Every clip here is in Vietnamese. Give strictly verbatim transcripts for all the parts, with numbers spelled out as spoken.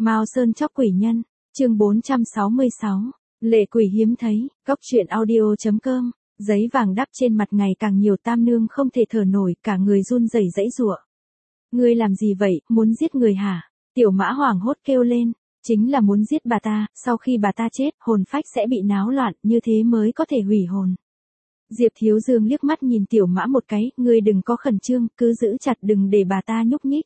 Mao Sơn chóc quỷ nhân, chương bốn trăm sáu mươi sáu, lệ quỷ hiếm thấy, cóc truyện audio.com, giấy vàng đắp trên mặt ngày càng nhiều. Tam nương không thể thở nổi, cả người run rẩy giãy giụa. Ngươi làm gì vậy, muốn giết người hả? Tiểu Mã hoảng hốt kêu lên, chính là muốn giết bà ta, sau khi bà ta chết, hồn phách sẽ bị náo loạn, như thế mới có thể hủy hồn. Diệp Thiếu Dương liếc mắt nhìn Tiểu Mã một cái, ngươi đừng có khẩn trương, cứ giữ chặt đừng để bà ta nhúc nhích.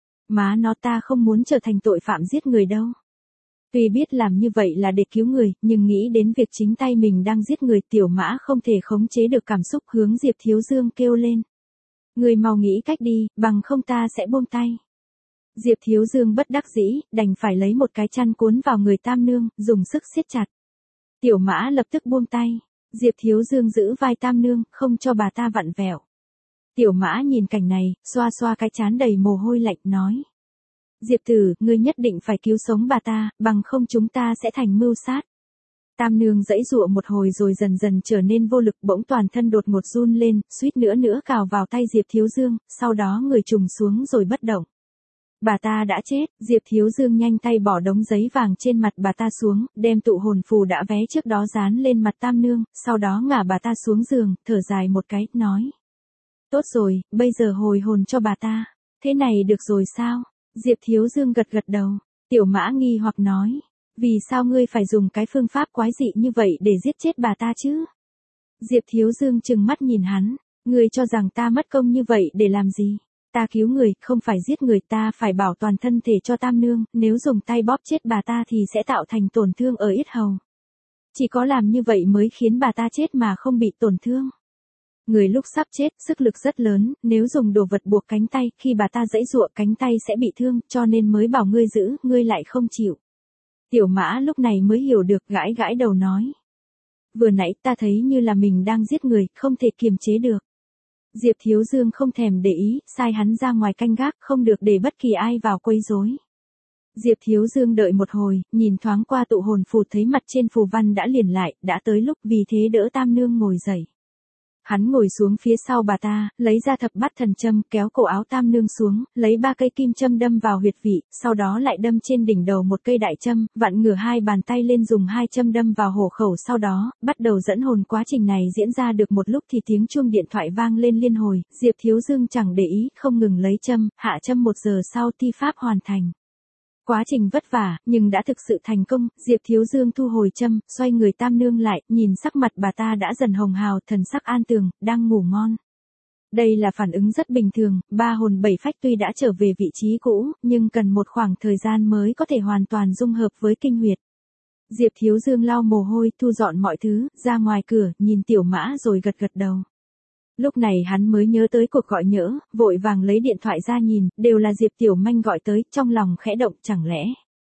Má nó, ta không muốn trở thành tội phạm giết người đâu. Tuy biết làm như vậy là để cứu người, nhưng nghĩ đến việc chính tay mình đang giết người, Tiểu Mã không thể khống chế được cảm xúc, hướng Diệp Thiếu Dương kêu lên. Ngươi mau nghĩ cách đi, bằng không ta sẽ buông tay. Diệp Thiếu Dương bất đắc dĩ, đành phải lấy một cái chăn cuốn vào người Tam nương, dùng sức siết chặt. Tiểu Mã lập tức buông tay. Diệp Thiếu Dương giữ vai Tam nương, không cho bà ta vặn vẹo. Tiểu Mã nhìn cảnh này, xoa xoa cái trán đầy mồ hôi lạnh, nói. Diệp tử, ngươi nhất định phải cứu sống bà ta, bằng không chúng ta sẽ thành mưu sát. Tam nương giãy giụa một hồi rồi dần dần trở nên vô lực, bỗng toàn thân đột ngột run lên, suýt nữa nữa cào vào tay Diệp Thiếu Dương, sau đó người trùng xuống rồi bất động. Bà ta đã chết. Diệp Thiếu Dương nhanh tay bỏ đống giấy vàng trên mặt bà ta xuống, đem tụ hồn phù đã vé trước đó dán lên mặt Tam nương, sau đó ngả bà ta xuống giường, thở dài một cái, nói. Tốt rồi, bây giờ hồi hồn cho bà ta. Thế này được rồi sao? Diệp Thiếu Dương gật gật đầu. Tiểu Mã nghi hoặc nói. Vì sao ngươi phải dùng cái phương pháp quái dị như vậy để giết chết bà ta chứ? Diệp Thiếu Dương trừng mắt nhìn hắn. Ngươi cho rằng ta mất công như vậy để làm gì? Ta cứu người, không phải giết người, ta phải bảo toàn thân thể cho Tam nương, nếu dùng tay bóp chết bà ta thì sẽ tạo thành tổn thương ở yết hầu. Chỉ có làm như vậy mới khiến bà ta chết mà không bị tổn thương. Người lúc sắp chết, sức lực rất lớn, nếu dùng đồ vật buộc cánh tay, khi bà ta giãy giụa cánh tay sẽ bị thương, cho nên mới bảo ngươi giữ, ngươi lại không chịu. Tiểu Mã lúc này mới hiểu được, gãi gãi đầu nói. Vừa nãy ta thấy như là mình đang giết người, không thể kiềm chế được. Diệp Thiếu Dương không thèm để ý, sai hắn ra ngoài canh gác, không được để bất kỳ ai vào quấy rối. Diệp Thiếu Dương đợi một hồi, nhìn thoáng qua tụ hồn phù thấy mặt trên phù văn đã liền lại, đã tới lúc, vì thế đỡ Tam nương ngồi dậy. Hắn ngồi xuống phía sau bà ta, lấy ra thập bát thần châm, kéo cổ áo Tam nương xuống, lấy ba cây kim châm đâm vào huyệt vị, sau đó lại đâm trên đỉnh đầu một cây đại châm, vặn ngửa hai bàn tay lên dùng hai châm đâm vào hổ khẩu, sau đó, bắt đầu dẫn hồn. Quá trình này diễn ra được một lúc thì tiếng chuông điện thoại vang lên liên hồi, Diệp Thiếu Dương chẳng để ý, không ngừng lấy châm, hạ châm. Một giờ sau thi pháp hoàn thành. Quá trình vất vả, nhưng đã thực sự thành công. Diệp Thiếu Dương thu hồi châm, xoay người Tam nương lại, nhìn sắc mặt bà ta đã dần hồng hào, thần sắc an tường, đang ngủ ngon. Đây là phản ứng rất bình thường, ba hồn bảy phách tuy đã trở về vị trí cũ, nhưng cần một khoảng thời gian mới có thể hoàn toàn dung hợp với kinh huyệt. Diệp Thiếu Dương lau mồ hôi, thu dọn mọi thứ, ra ngoài cửa, nhìn Tiểu Mã rồi gật gật đầu. Lúc này hắn mới nhớ tới cuộc gọi nhỡ, vội vàng lấy điện thoại ra nhìn, đều là Diệp Tiểu Manh gọi tới, trong lòng khẽ động, chẳng lẽ.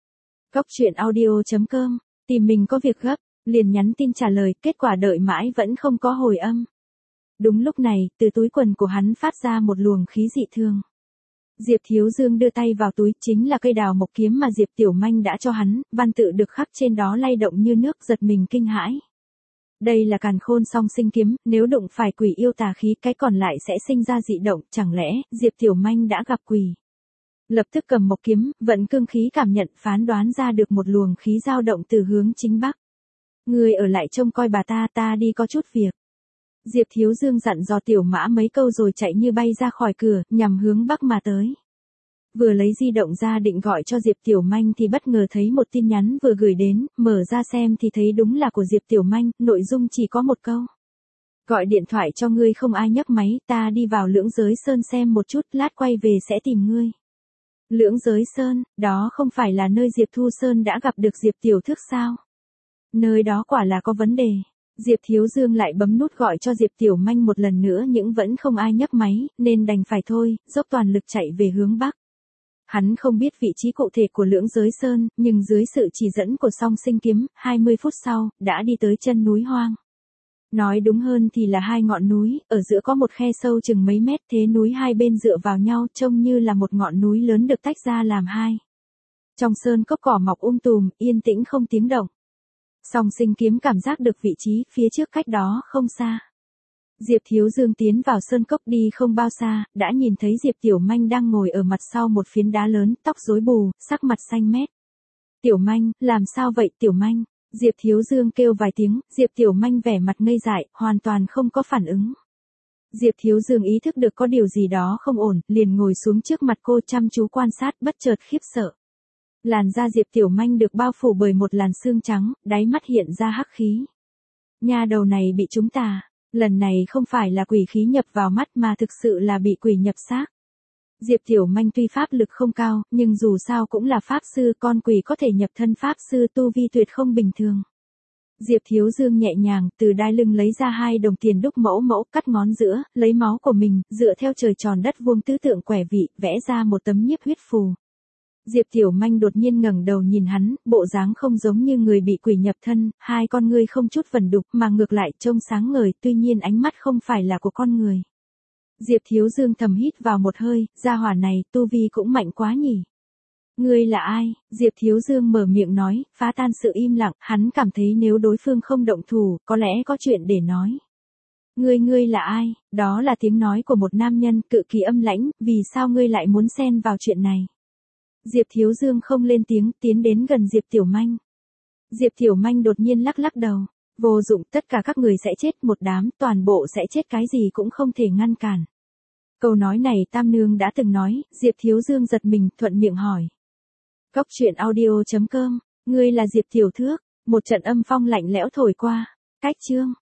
Cóc truyện audio.com, tìm mình có việc gấp, liền nhắn tin trả lời, kết quả đợi mãi vẫn không có hồi âm. Đúng lúc này, từ túi quần của hắn phát ra một luồng khí dị thường. Diệp Thiếu Dương đưa tay vào túi, chính là cây đào mộc kiếm mà Diệp Tiểu Manh đã cho hắn, văn tự được khắc trên đó lay động như nước, giật mình kinh hãi. Đây là càn khôn song sinh kiếm, nếu đụng phải quỷ yêu tà khí, cái còn lại sẽ sinh ra dị động, chẳng lẽ, Diệp Tiểu Manh đã gặp quỷ. Lập tức cầm mộc kiếm, vận cương khí cảm nhận, phán đoán ra được một luồng khí dao động từ hướng chính bắc. Người ở lại trông coi bà ta, ta đi có chút việc. Diệp Thiếu Dương dặn dò Tiểu Mã mấy câu rồi chạy như bay ra khỏi cửa, nhằm hướng bắc mà tới. Vừa lấy di động ra định gọi cho Diệp Tiểu Manh thì bất ngờ thấy một tin nhắn vừa gửi đến, mở ra xem thì thấy đúng là của Diệp Tiểu Manh, nội dung chỉ có một câu. Gọi điện thoại cho ngươi không ai nhấc máy, ta đi vào Lưỡng Giới Sơn xem một chút, lát quay về sẽ tìm ngươi. Lưỡng Giới Sơn, đó không phải là nơi Diệp Thu Sơn đã gặp được Diệp Tiểu Thức sao? Nơi đó quả là có vấn đề. Diệp Thiếu Dương lại bấm nút gọi cho Diệp Tiểu Manh một lần nữa nhưng vẫn không ai nhấc máy, nên đành phải thôi, dốc toàn lực chạy về hướng bắc. Hắn không biết vị trí cụ thể của Lưỡng Giới Sơn, nhưng dưới sự chỉ dẫn của song sinh kiếm, hai mươi phút sau, đã đi tới chân núi hoang. Nói đúng hơn thì là hai ngọn núi, ở giữa có một khe sâu chừng mấy mét, thế núi hai bên dựa vào nhau, trông như là một ngọn núi lớn được tách ra làm hai. Trong sơn cốc cỏ mọc um tùm, yên tĩnh không tiếng động. Song sinh kiếm cảm giác được vị trí, phía trước cách đó không xa. Diệp Thiếu Dương tiến vào sơn cốc đi không bao xa, đã nhìn thấy Diệp Tiểu Manh đang ngồi ở mặt sau một phiến đá lớn, tóc rối bù, sắc mặt xanh mét. Tiểu Manh, làm sao vậy Tiểu Manh? Diệp Thiếu Dương kêu vài tiếng, Diệp Tiểu Manh vẻ mặt ngây dại, hoàn toàn không có phản ứng. Diệp Thiếu Dương ý thức được có điều gì đó không ổn, liền ngồi xuống trước mặt cô chăm chú quan sát, bất chợt khiếp sợ. Làn da Diệp Tiểu Manh được bao phủ bởi một làn sương trắng, đáy mắt hiện ra hắc khí. Nha đầu này bị chúng ta, lần này không phải là quỷ khí nhập vào mắt mà thực sự là bị quỷ nhập xác. Diệp Tiểu Manh tuy pháp lực không cao, nhưng dù sao cũng là pháp sư, con quỷ có thể nhập thân pháp sư tu vi tuyệt không bình thường. Diệp Thiếu Dương nhẹ nhàng, từ đai lưng lấy ra hai đồng tiền đúc mẫu mẫu, cắt ngón giữa, lấy máu của mình, dựa theo trời tròn đất vuông tứ tượng quẻ vị, vẽ ra một tấm nhiếp huyết phù. Diệp Tiểu Manh đột nhiên ngẩng đầu nhìn hắn, bộ dáng không giống như người bị quỷ nhập thân, hai con ngươi không chút vẩn đục mà ngược lại trông sáng ngời, tuy nhiên ánh mắt không phải là của con người. Diệp Thiếu Dương thầm hít vào một hơi, gia hỏa này, tu vi cũng mạnh quá nhỉ. Ngươi là ai? Diệp Thiếu Dương mở miệng nói, phá tan sự im lặng, hắn cảm thấy nếu đối phương không động thủ, có lẽ có chuyện để nói. Ngươi ngươi là ai? Đó là tiếng nói của một nam nhân, cự kỳ âm lãnh, vì sao ngươi lại muốn xen vào chuyện này? Diệp Thiếu Dương không lên tiếng, tiến đến gần Diệp Tiểu Manh. Diệp Tiểu Manh đột nhiên lắc lắc đầu. Vô dụng, tất cả các người sẽ chết một đám, toàn bộ sẽ chết, cái gì cũng không thể ngăn cản. Câu nói này Tam Nương đã từng nói, Diệp Thiếu Dương giật mình, thuận miệng hỏi. Cốc truyện audio chấm com, ngươi là Diệp Tiểu Thước, một trận âm phong lạnh lẽo thổi qua. Cách chương.